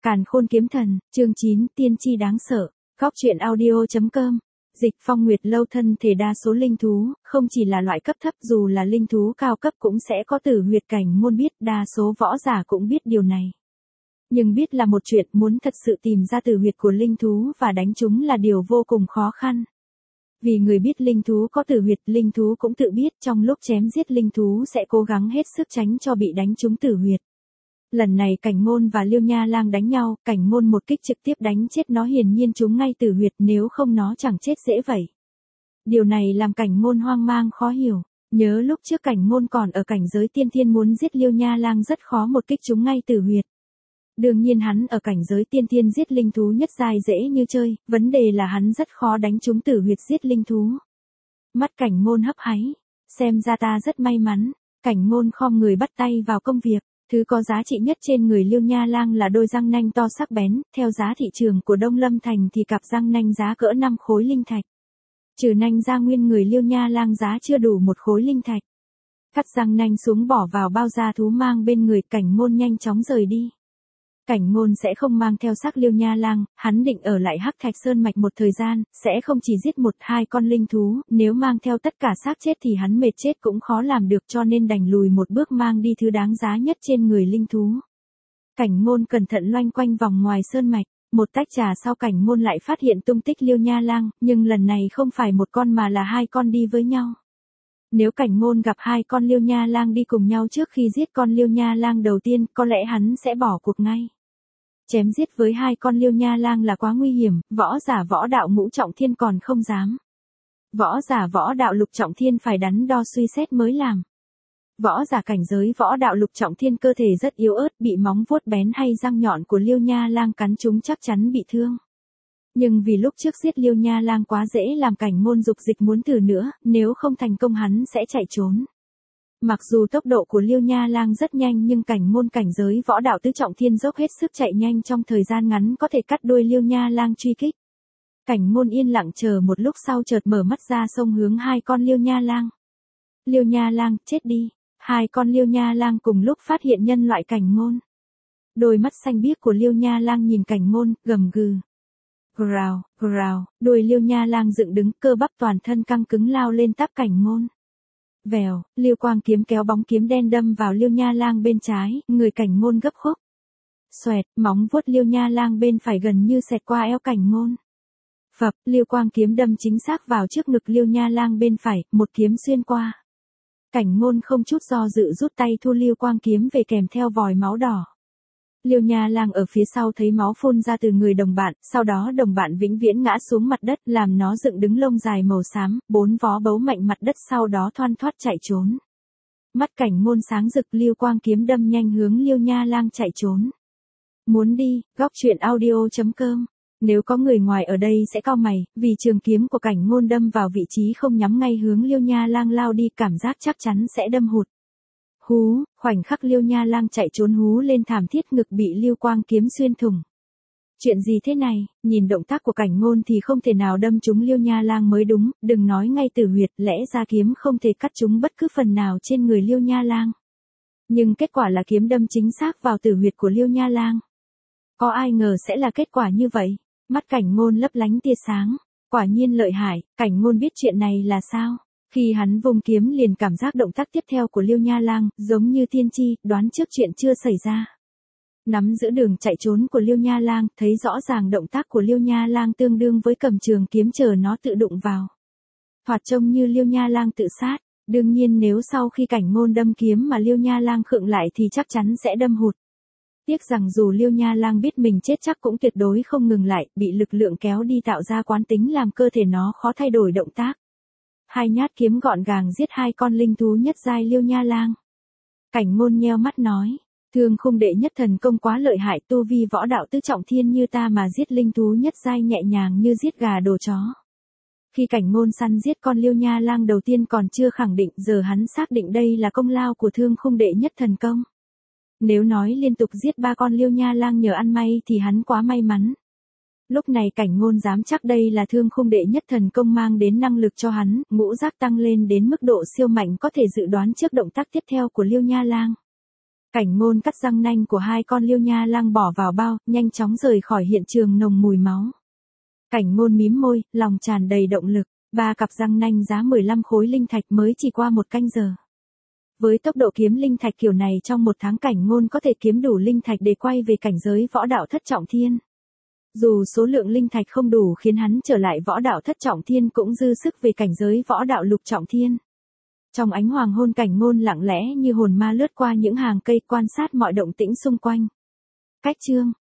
Càn Khôn Kiếm Thần, chương 9, tiên tri đáng sợ. Góc truyện audio.com. Dịch Phong Nguyệt Lâu thân thể đa số linh thú, không chỉ là loại cấp thấp, dù là linh thú cao cấp cũng sẽ có tử huyệt cảnh môn biết, đa số võ giả cũng biết điều này. Nhưng biết là một chuyện, muốn thật sự tìm ra tử huyệt của linh thú và đánh chúng là điều vô cùng khó khăn. Vì người biết linh thú có tử huyệt, linh thú cũng tự biết trong lúc chém giết linh thú sẽ cố gắng hết sức tránh cho bị đánh trúng tử huyệt. Lần này Cảnh Ngôn và Liêu Nha Lang đánh nhau, Cảnh Ngôn một kích trực tiếp đánh chết nó, hiển nhiên trúng ngay tử huyệt, nếu không nó chẳng chết dễ vậy. Điều này làm Cảnh Ngôn hoang mang khó hiểu, nhớ lúc trước Cảnh Ngôn còn ở cảnh giới tiên thiên muốn giết Liêu Nha Lang rất khó một kích trúng ngay tử huyệt. Đương nhiên hắn ở cảnh giới tiên thiên giết linh thú nhất giai dễ như chơi, vấn đề là hắn rất khó đánh trúng tử huyệt giết linh thú. Mắt Cảnh Ngôn hấp háy, xem ra ta rất may mắn. Cảnh Ngôn khom người bắt tay vào công việc. Thứ có giá trị nhất trên người Liêu Nha Lang là đôi răng nanh to sắc bén, theo giá thị trường của Đông Lâm Thành thì cặp răng nanh giá cỡ 5 khối linh thạch. Trừ nanh ra nguyên người Liêu Nha Lang giá chưa đủ 1 khối linh thạch. Cắt răng nanh xuống bỏ vào bao da thú mang bên người, Cảnh Ngôn nhanh chóng rời đi. Cảnh Ngôn sẽ không mang theo xác Liêu Nha Lang, hắn định ở lại Hắc Thạch Sơn mạch một thời gian, sẽ không chỉ giết 1-2 con linh thú, nếu mang theo tất cả xác chết thì hắn mệt chết cũng khó làm được, cho nên đành lùi một bước mang đi thứ đáng giá nhất trên người linh thú. Cảnh Ngôn cẩn thận loanh quanh vòng ngoài sơn mạch, một tách trà sau Cảnh Ngôn lại phát hiện tung tích Liêu Nha Lang, nhưng lần này không phải một con mà là 2 con đi với nhau. Nếu Cảnh Ngôn gặp 2 con Liêu Nha Lang đi cùng nhau trước khi giết con Liêu Nha Lang đầu tiên, có lẽ hắn sẽ bỏ cuộc ngay. Chém giết với 2 con Liêu Nha Lang là quá nguy hiểm, võ giả võ đạo ngũ trọng thiên còn không dám. Võ giả võ đạo lục trọng thiên phải đắn đo suy xét mới làm. Võ giả cảnh giới võ đạo lục trọng thiên cơ thể rất yếu ớt, bị móng vuốt bén hay răng nhọn của Liêu Nha Lang cắn trúng chắc chắn bị thương. Nhưng vì lúc trước giết Liêu Nha Lang quá dễ làm Cảnh Ngôn dục dịch muốn thử nữa, nếu không thành công hắn sẽ chạy trốn. Mặc dù tốc độ của Liêu Nha Lang rất nhanh nhưng Cảnh Ngôn cảnh giới võ đạo tứ trọng thiên dốc hết sức chạy nhanh, trong thời gian ngắn có thể cắt đuôi Liêu Nha Lang truy kích. Cảnh Ngôn yên lặng chờ một lúc sau chợt mở mắt ra xông hướng 2 con Liêu Nha Lang. Liêu Nha Lang, chết đi. 2 con Liêu Nha Lang cùng lúc phát hiện nhân loại Cảnh Ngôn. Đôi mắt xanh biếc của Liêu Nha Lang nhìn Cảnh Ngôn, gầm gừ. Grào, grào, đuôi Liêu Nha Lang dựng đứng, cơ bắp toàn thân căng cứng lao lên táp Cảnh Ngôn. Vèo, Liêu Quang kiếm kéo bóng kiếm đen đâm vào Liêu Nha Lang bên trái, người Cảnh Ngôn gấp khúc. Xoẹt, móng vuốt Liêu Nha Lang bên phải gần như xẹt qua eo Cảnh Ngôn. Phập, Liêu Quang kiếm đâm chính xác vào trước ngực Liêu Nha Lang bên phải, một kiếm xuyên qua. Cảnh Ngôn không chút do dự rút tay thu Liêu Quang kiếm về kèm theo vòi máu đỏ. Liêu Nha Lang ở phía sau thấy máu phun ra từ người đồng bạn, sau đó đồng bạn vĩnh viễn ngã xuống mặt đất, làm nó dựng đứng lông dài màu xám, 4 vó bấu mạnh mặt đất, sau đó thoăn thoắt chạy trốn. Mắt Cảnh Ngôn sáng rực, Liêu Quang kiếm đâm nhanh hướng Liêu Nha Lang chạy trốn. Muốn đi, góc truyện audio.com. Nếu có người ngoài ở đây sẽ cau mày, vì trường kiếm của Cảnh Ngôn đâm vào vị trí không nhắm ngay hướng Liêu Nha Lang lao đi, cảm giác chắc chắn sẽ đâm hụt. Hú, khoảnh khắc Liêu Nha Lang chạy trốn hú lên thảm thiết, ngực bị Liêu Quang kiếm xuyên thủng. Chuyện gì thế này, nhìn động tác của Cảnh Ngôn thì không thể nào đâm trúng Liêu Nha Lang mới đúng, đừng nói ngay tử huyệt, lẽ ra kiếm không thể cắt trúng bất cứ phần nào trên người Liêu Nha Lang. Nhưng kết quả là kiếm đâm chính xác vào tử huyệt của Liêu Nha Lang. Có ai ngờ sẽ là kết quả như vậy, mắt Cảnh Ngôn lấp lánh tia sáng, quả nhiên lợi hại. Cảnh Ngôn biết chuyện này là sao. Khi hắn vung kiếm liền cảm giác động tác tiếp theo của Liêu Nha Lang, giống như tiên tri, đoán trước chuyện chưa xảy ra. Nắm giữ đường chạy trốn của Liêu Nha Lang, thấy rõ ràng động tác của Liêu Nha Lang tương đương với cầm trường kiếm chờ nó tự đụng vào. Thoạt trông như Liêu Nha Lang tự sát, đương nhiên nếu sau khi Cảnh Ngôn đâm kiếm mà Liêu Nha Lang khựng lại thì chắc chắn sẽ đâm hụt. Tiếc rằng dù Liêu Nha Lang biết mình chết chắc cũng tuyệt đối không ngừng lại, bị lực lượng kéo đi tạo ra quán tính làm cơ thể nó khó thay đổi động tác. 2 nhát kiếm gọn gàng giết 2 con linh thú nhất giai Liêu Nha Lang. Cảnh Ngôn nheo mắt nói, Thương Khung đệ nhất thần công quá lợi hại, tu vi võ đạo tứ trọng thiên như ta mà giết linh thú nhất giai nhẹ nhàng như giết gà đồ chó. Khi Cảnh Ngôn săn giết con Liêu Nha Lang đầu tiên còn chưa khẳng định, giờ hắn xác định đây là công lao của Thương Khung đệ nhất thần công. Nếu nói liên tục giết 3 con Liêu Nha Lang nhờ ăn may thì hắn quá may mắn. Lúc này Cảnh Ngôn dám chắc đây là Thương Khung đệ nhất thần công mang đến năng lực cho hắn, ngũ giác tăng lên đến mức độ siêu mạnh, có thể dự đoán trước động tác tiếp theo của Liêu Nha Lang. Cảnh Ngôn cắt răng nanh của hai con Liêu Nha Lang bỏ vào bao, nhanh chóng rời khỏi hiện trường nồng mùi máu. Cảnh Ngôn mím môi, lòng tràn đầy động lực, 3 cặp răng nanh giá 15 khối linh thạch mới chỉ qua 1 canh giờ. Với tốc độ kiếm linh thạch kiểu này trong 1 tháng Cảnh Ngôn có thể kiếm đủ linh thạch để quay về cảnh giới võ đạo thất trọng thiên. Dù số lượng linh thạch không đủ khiến hắn trở lại võ đạo thất trọng thiên cũng dư sức về cảnh giới võ đạo lục trọng thiên. Trong ánh hoàng hôn Cảnh Ngôn lặng lẽ như hồn ma lướt qua những hàng cây quan sát mọi động tĩnh xung quanh. Cách chương